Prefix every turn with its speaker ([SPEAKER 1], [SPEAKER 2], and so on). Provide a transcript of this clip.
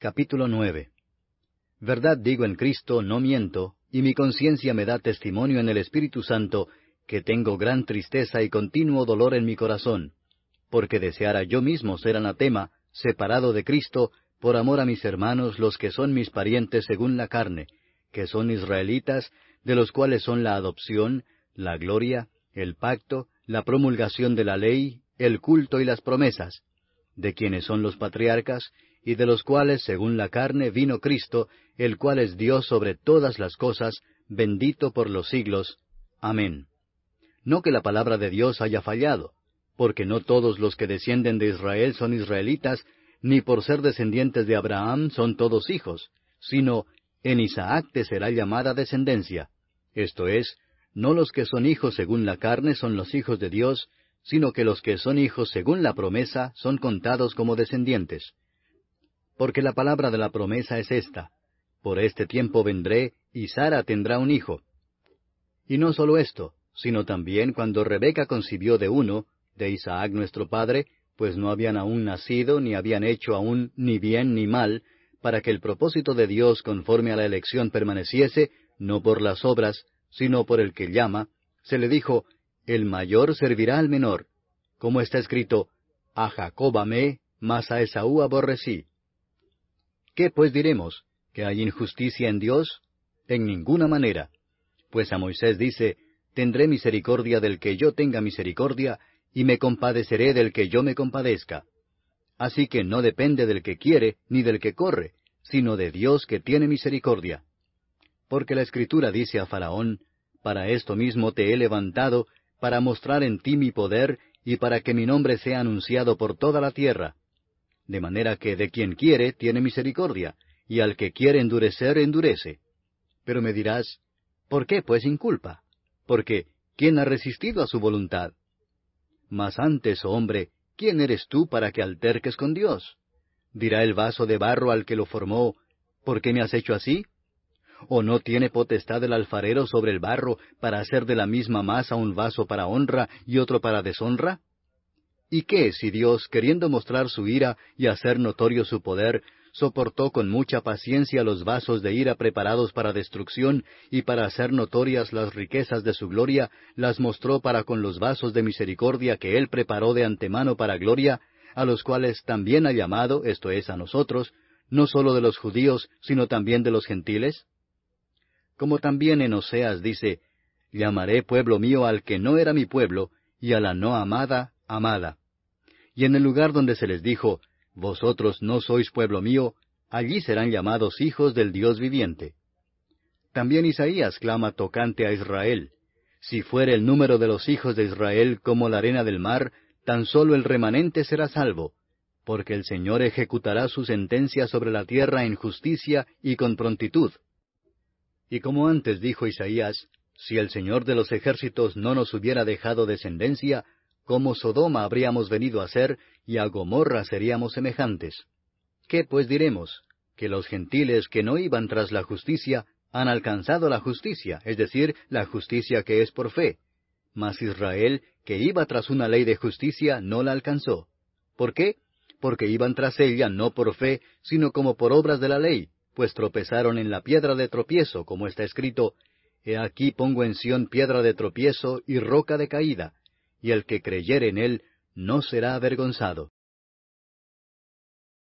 [SPEAKER 1] Capítulo 9. Verdad digo en Cristo, no miento, y mi conciencia me da testimonio en el Espíritu Santo, que tengo gran tristeza y continuo dolor en mi corazón, porque deseara yo mismo ser anatema, separado de Cristo, por amor a mis hermanos, los que son mis parientes según la carne, que son israelitas, de los cuales son la adopción, la gloria, el pacto, la promulgación de la ley, el culto y las promesas, de quienes son los patriarcas, y de los cuales, según la carne, vino Cristo, el cual es Dios sobre todas las cosas, bendito por los siglos. Amén. No que la palabra de Dios haya fallado, porque no todos los que descienden de Israel son israelitas, ni por ser descendientes de Abraham son todos hijos, sino en Isaac te será llamada descendencia. Esto es, no los que son hijos según la carne son los hijos de Dios, sino que los que son hijos según la promesa son contados como descendientes. Porque la palabra de la promesa es esta: por este tiempo vendré, y Sara tendrá un hijo. Y no solo esto, sino también cuando Rebeca concibió de uno, de Isaac nuestro padre, pues no habían aún nacido, ni habían hecho aún ni bien ni mal, para que el propósito de Dios conforme a la elección permaneciese, no por las obras, sino por el que llama, se le dijo: el mayor servirá al menor. Como está escrito: a Jacob amé, mas a Esaú aborrecí. ¿Qué pues diremos? ¿Que hay injusticia en Dios? En ninguna manera. Pues a Moisés dice: tendré misericordia del que yo tenga misericordia, y me compadeceré del que yo me compadezca. Así que no depende del que quiere, ni del que corre, sino de Dios que tiene misericordia. Porque la Escritura dice a Faraón: para esto mismo te he levantado, para mostrar en ti mi poder, y para que mi nombre sea anunciado por toda la tierra. De manera que de quien quiere tiene misericordia, y al que quiere endurecer, endurece. Pero me dirás: ¿por qué pues inculpa? Porque ¿quién ha resistido a su voluntad? Mas antes, oh hombre, ¿quién eres tú para que alterques con Dios? Dirá el vaso de barro al que lo formó: ¿por qué me has hecho así? ¿O no tiene potestad el alfarero sobre el barro para hacer de la misma masa un vaso para honra y otro para deshonra? ¿Y qué si Dios, queriendo mostrar su ira y hacer notorio su poder, soportó con mucha paciencia los vasos de ira preparados para destrucción, y para hacer notorias las riquezas de su gloria, las mostró para con los vasos de misericordia que Él preparó de antemano para gloria, a los cuales también ha llamado, esto es, a nosotros, no sólo de los judíos, sino también de los gentiles? Como también en Oseas dice: llamaré pueblo mío al que no era mi pueblo, y a la no amada, amada. Y en el lugar donde se les dijo: vosotros no sois pueblo mío, allí serán llamados hijos del Dios viviente. También Isaías clama tocante a Israel: si fuere el número de los hijos de Israel como la arena del mar, tan solo el remanente será salvo, porque el Señor ejecutará su sentencia sobre la tierra en justicia y con prontitud. Y como antes dijo Isaías: si el Señor de los ejércitos no nos hubiera dejado descendencia, como Sodoma habríamos venido a ser, y a Gomorra seríamos semejantes. ¿Qué pues diremos? Que los gentiles que no iban tras la justicia han alcanzado la justicia, es decir, la justicia que es por fe. Mas Israel, que iba tras una ley de justicia, no la alcanzó. ¿Por qué? Porque iban tras ella no por fe, sino como por obras de la ley, pues tropezaron en la piedra de tropiezo, como está escrito: he aquí pongo en Sión piedra de tropiezo y roca de caída, y el que creyere en él no será avergonzado.